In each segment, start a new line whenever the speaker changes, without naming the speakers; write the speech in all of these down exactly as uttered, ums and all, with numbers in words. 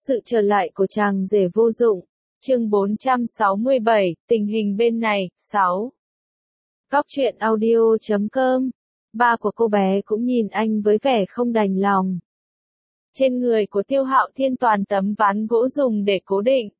sự trở lại của chàng rể vô dụng. Chương bốn trăm sáu mươi bảy, tình hình bên này, sáu. Góc truyện audio chấm com. Ba của cô bé cũng nhìn anh với vẻ không đành lòng. Trên người của Tiêu Hạo Thiên toàn tấm ván gỗ dùng để cố định.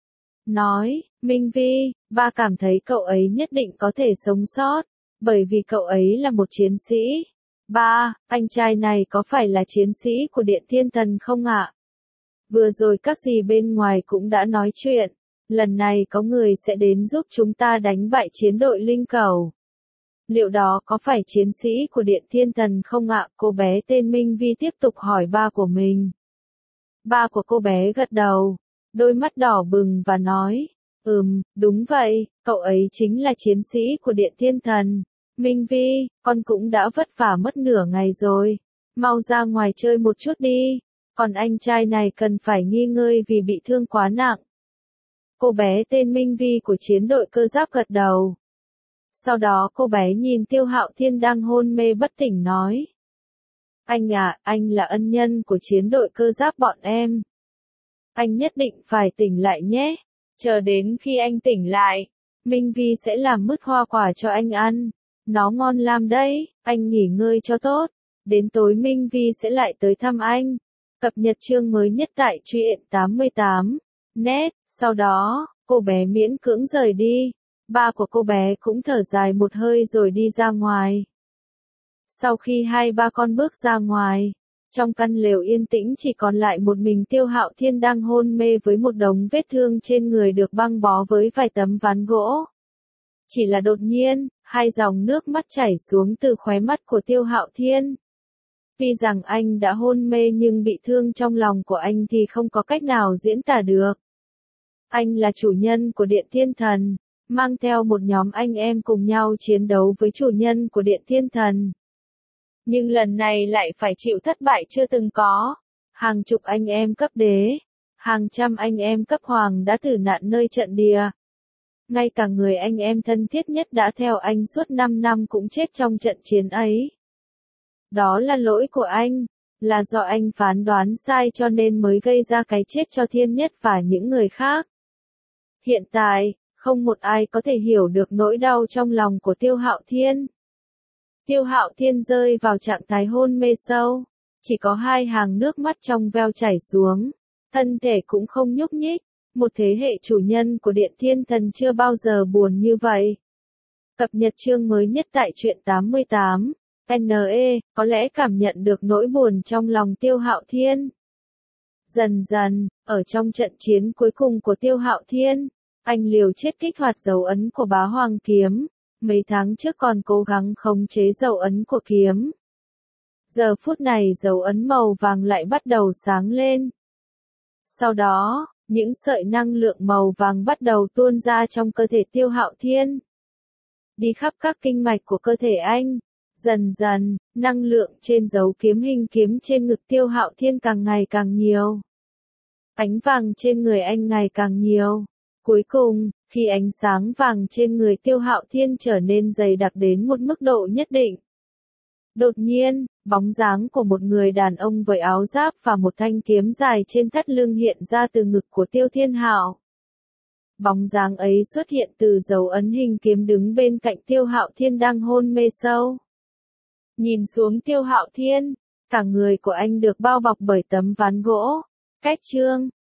Nói, Minh Vi, ba cảm thấy cậu ấy nhất định có thể sống sót, bởi vì cậu ấy là một chiến sĩ. Ba, anh trai này có phải là chiến sĩ của Điện Thiên Thần không ạ? Vừa rồi các dì bên ngoài cũng đã nói chuyện, lần này có người sẽ đến giúp chúng ta đánh bại chiến đội Linh Cẩu. Liệu đó có phải chiến sĩ của Điện Thiên Thần không ạ? Cô bé tên Minh Vi tiếp tục hỏi ba của mình. Ba của cô bé gật đầu, đôi mắt đỏ bừng và nói, ừm, đúng vậy, cậu ấy chính là chiến sĩ của Điện Thiên Thần. Minh Vi, con cũng đã vất vả mất nửa ngày rồi, mau ra ngoài chơi một chút đi, còn anh trai này cần phải nghỉ ngơi vì bị thương quá nặng. Cô bé tên Minh Vi của chiến đội cơ giáp gật đầu. Sau đó cô bé nhìn Tiêu Hạo Thiên đang hôn mê bất tỉnh nói. Anh à, anh là ân nhân của chiến đội cơ giáp bọn em. Anh nhất định phải tỉnh lại nhé, chờ đến khi anh tỉnh lại, Minh Vi sẽ làm mứt hoa quả cho anh ăn. Nó ngon lắm đấy, anh nghỉ ngơi cho tốt, đến tối Minh Vi sẽ lại tới thăm anh. Cập nhật chương mới nhất tại truyện tám mươi tám net, sau đó, cô bé miễn cưỡng rời đi, ba của cô bé cũng thở dài một hơi rồi đi ra ngoài. Sau khi hai ba con bước ra ngoài, trong căn lều yên tĩnh chỉ còn lại một mình Tiêu Hạo Thiên đang hôn mê với một đống vết thương trên người được băng bó với vài tấm ván gỗ. Chỉ là đột nhiên, hai dòng nước mắt chảy xuống từ khóe mắt của Tiêu Hạo Thiên. Tuy rằng anh đã hôn mê nhưng bị thương trong lòng của anh thì không có cách nào diễn tả được. Anh là chủ nhân của Điện Thiên Thần, mang theo một nhóm anh em cùng nhau chiến đấu với chủ nhân của Điện Thiên Thần. Nhưng lần này lại phải chịu thất bại chưa từng có. Hàng chục anh em cấp đế, hàng trăm anh em cấp hoàng đã tử nạn nơi trận địa. Ngay cả người anh em thân thiết nhất đã theo anh suốt năm năm cũng chết trong trận chiến ấy. Đó là lỗi của anh, là do anh phán đoán sai cho nên mới gây ra cái chết cho Thiên Nhất và những người khác. Hiện tại, không một ai có thể hiểu được nỗi đau trong lòng của Tiêu Hạo Thiên. Tiêu Hạo Thiên rơi vào trạng thái hôn mê sâu, chỉ có hai hàng nước mắt trong veo chảy xuống, thân thể cũng không nhúc nhích. Một thế hệ chủ nhân của Điện Thiên Thần chưa bao giờ buồn như vậy. Cập nhật chương mới nhất tại truyện tám mươi tám net, có lẽ cảm nhận được nỗi buồn trong lòng Tiêu Hạo Thiên. Dần dần, ở trong trận chiến cuối cùng của Tiêu Hạo Thiên, anh liều chết kích hoạt dấu ấn của Bá Hoàng Kiếm, mấy tháng trước còn cố gắng khống chế dấu ấn của kiếm. Giờ phút này dấu ấn màu vàng lại bắt đầu sáng lên. Sau đó, những sợi năng lượng màu vàng bắt đầu tuôn ra trong cơ thể Tiêu Hạo Thiên. Đi khắp các kinh mạch của cơ thể anh. Dần dần, năng lượng trên dấu kiếm hình kiếm trên ngực Tiêu Hạo Thiên càng ngày càng nhiều. Ánh vàng trên người anh ngày càng nhiều. Cuối cùng, khi ánh sáng vàng trên người Tiêu Hạo Thiên trở nên dày đặc đến một mức độ nhất định. Đột nhiên, bóng dáng của một người đàn ông với áo giáp và một thanh kiếm dài trên thắt lưng hiện ra từ ngực của Tiêu Thiên Hạo. Bóng dáng ấy xuất hiện từ dấu ấn hình kiếm đứng bên cạnh Tiêu Hạo Thiên đang hôn mê sâu. Nhìn xuống Tiêu Hạo Thiên, cả người của anh được bao bọc bởi tấm ván gỗ. Cách chương,